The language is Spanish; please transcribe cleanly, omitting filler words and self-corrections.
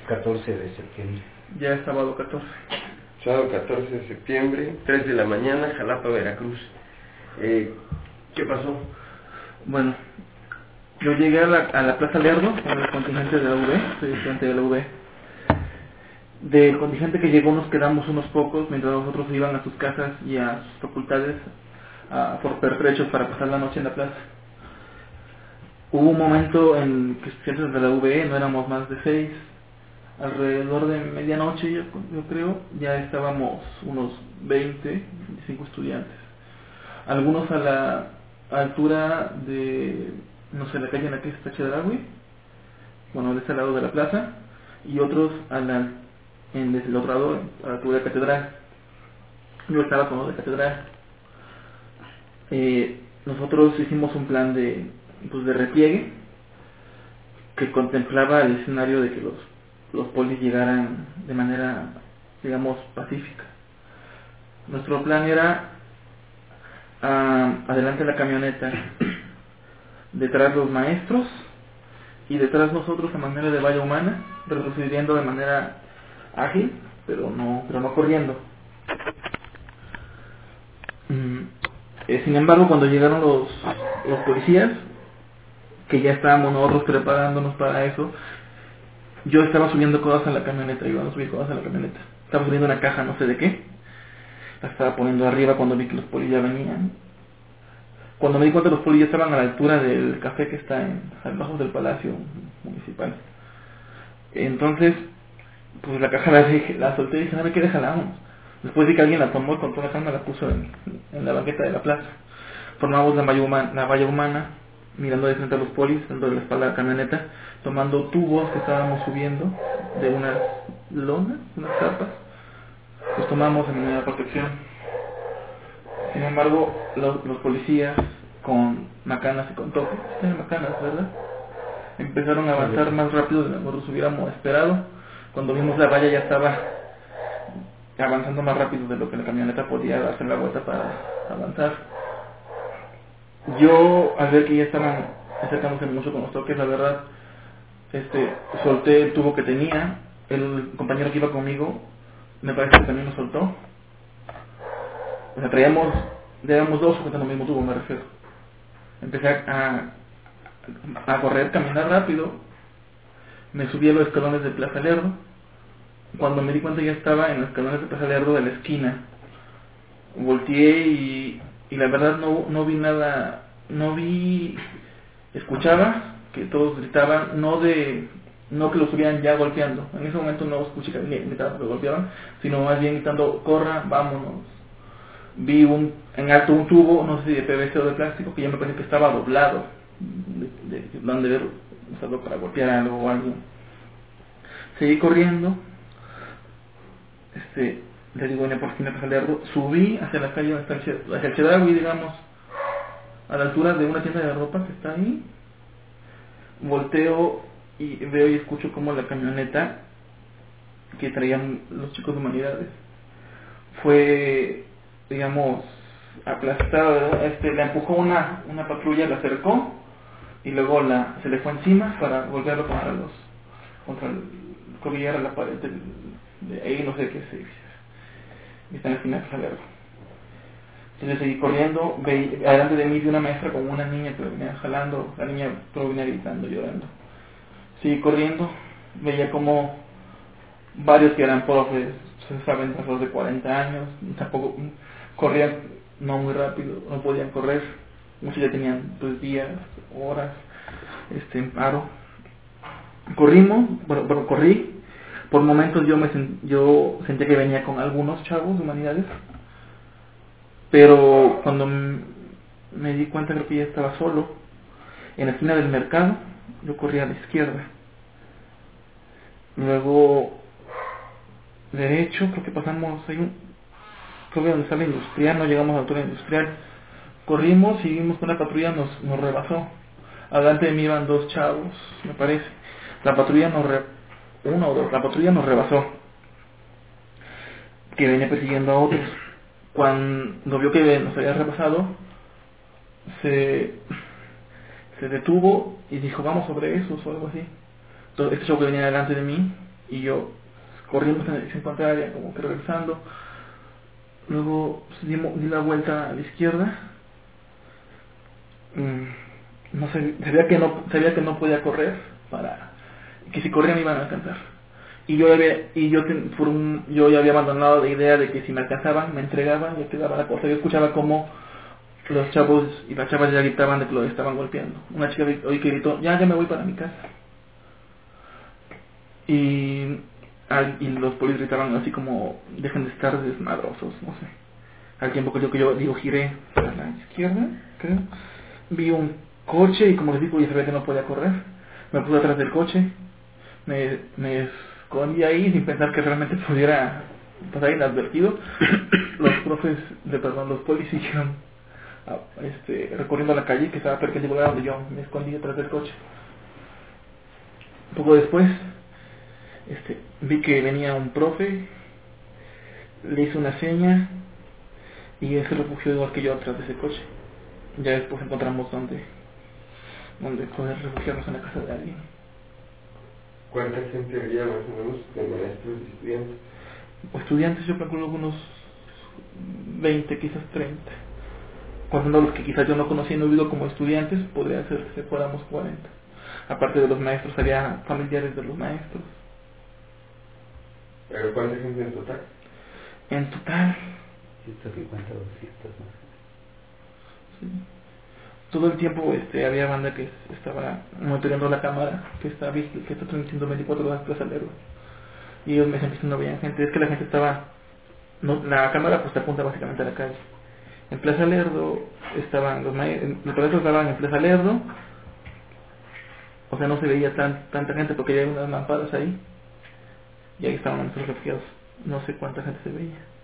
14 de septiembre. Ya es sábado 14. Sábado 14 de septiembre, 3 de la mañana, Jalapa, Veracruz. ¿Qué pasó? Bueno, yo llegué a la Plaza Lerdo con el contingente de la UB, soy estudiante de la UB. Del contingente que llegó nos quedamos unos pocos, mientras los otros iban a sus casas y a sus facultades por pertrechos para pasar la noche en la plaza. Hubo un momento en que estudiantes de la UB, no éramos más de 6, alrededor de medianoche yo creo, ya estábamos unos 20, 25 estudiantes. Algunos a la altura de, no sé, la calle en la que está Chedraui, bueno, de este lado de la plaza, y otros desde el otro lado, a la altura de Catedral. Yo estaba con los de Catedral. Nosotros hicimos un plan de repliegue que contemplaba el escenario de que los polis llegaran de manera, digamos, pacífica. Nuestro plan era adelante la camioneta, detrás los maestros y detrás nosotros a manera de valla humana, retrocediendo de manera ágil, pero no corriendo. Sin embargo, cuando llegaron los policías, que ya estábamos nosotros preparándonos para eso, yo estaba subiendo cosas a la camioneta, iban a subir cosas a la camioneta. Estaba subiendo una caja, no sé de qué. La estaba poniendo arriba cuando vi que los policías venían. Cuando me di cuenta, los policías estaban a la altura del café que está abajo del Palacio Municipal. Entonces, pues la caja la solté y dije, a ver qué déjala. Después vi que alguien la tomó y con toda la calma la puso en la banqueta de la plaza. Formamos la valla humana, mirando de frente a los polis, dando de la espalda a la camioneta, tomando tubos que estábamos subiendo de unas lonas, unas carpas. Los tomamos en medida de protección. Sin embargo, los policías con macanas y con toques, tienen macanas, ¿verdad?, empezaron a avanzar más rápido de lo que nosotros hubiéramos esperado. Cuando vimos la valla ya estaba avanzando más rápido de lo que la camioneta podía darse la vuelta para avanzar. Yo, al ver que ya estaban acercándose mucho con los toques, la verdad, solté el tubo que tenía. El compañero que iba conmigo, me parece que también lo soltó. O sea, éramos dos sujetando el mismo tubo, me refiero. Empecé a correr, caminar rápido. Me subí a los escalones de Plaza Lerdo. Cuando me di cuenta ya estaba en los escalones de Plaza Lerdo de la esquina. Volteé y la verdad no vi nada. Escuchaba que todos gritaban, no que los estuvieran ya golpeando. En ese momento no escuché que gritaban que los golpeaban, sino más bien gritando, corra, vámonos. Vi en alto un tubo, no sé si de PVC o de plástico, que ya me parece que estaba doblado, van de haber usado para golpear algo o alguien. Seguí corriendo, le digo, por esquina Plaza Lerdo, subí hacia la calle donde está hacia el Chedraui, digamos, a la altura de una tienda de ropa que está ahí. Volteo y veo y escucho como la camioneta que traían los chicos de humanidades fue, digamos, aplastada. La empujó una patrulla, la acercó y luego se le fue encima para golpearlo contra el cordillera, la pared de ahí, no sé qué se dice. Está en la esquina de Plaza Lerdo. Entonces seguí corriendo, adelante de mí vi una maestra con una niña que venía jalando, la niña venía gritando, llorando. Seguí corriendo, veía como varios que eran profes, se saben, pasos de 40 años, tampoco corrían, no muy rápido, no podían correr, muchos ya tenían días, horas, en paro. Corrí, por momentos yo sentía que venía con algunos chavos de humanidades, pero cuando me di cuenta creo que ya estaba solo, en la esquina del mercado. Yo corrí a la izquierda, luego derecho, creo que pasamos, creo que donde está la industrial, no llegamos a la altura industrial, corrimos y vimos que una patrulla nos rebasó. Adelante de mí iban dos chavos, me parece. La patrulla la patrulla nos rebasó, que venía persiguiendo a otros. Cuando vio que nos había rebasado, se detuvo y dijo, vamos sobre esos o algo así. Entonces, este chavo que venía delante de mí y yo corrimos en la dirección contraria, como que regresando. Luego pues, di la vuelta a la izquierda. No sé, sabía que no podía correr, que si corría me iban a alcanzar. Y yo ya había abandonado la idea de que si me alcanzaban, me entregaban y quedaba la cosa. Yo escuchaba como los chavos y las chavas ya gritaban de que lo estaban golpeando. Una chica oí que gritó, ya me voy para mi casa. Y los polis gritaban así como, dejen de estar desmadrosos, no sé. Al tiempo que yo giré a la izquierda, creo, vi un coche y como les digo, ya sabía que no podía correr. Me puse atrás del coche, me escondí ahí sin pensar que realmente pudiera pasar inadvertido. Los polis siguieron recorriendo la calle que estaba perpendicular a donde yo me escondí detrás del coche. Un poco después vi que venía un profe, le hice una seña y él se refugió igual que yo atrás de ese coche. Ya después encontramos donde poder refugiarnos en la casa de alguien. ¿Cuánta gente había más o menos de maestros y estudiantes? Estudiantes yo calculo unos 20, quizás 30. Contando los que quizás yo no conocía y no he visto como estudiantes, podría ser que fuéramos 40. Aparte de los maestros, había familiares de los maestros. ¿Pero cuánta gente en total? En total 150 o 200 más. Sí. Todo el tiempo había banda que estaba monitoreando la cámara que está transmitiendo 24 horas Plaza Lerdo. Y ellos me decían que no veían gente. Es que la gente estaba... la cámara pues te apunta básicamente a la calle. En Plaza Lerdo estaban los maestros estaban en Plaza Lerdo. O sea, no se veía tanta gente porque había unas lamparas ahí. Y ahí estaban nuestros refugiados. No sé cuánta gente se veía.